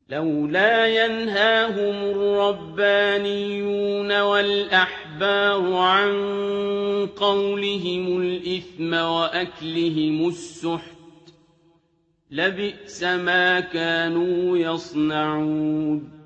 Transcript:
لولا ينهاهم الربانيون والأحبار عن قولهم الإثم وأكلهم السحت لبئس ما كانوا يصنعون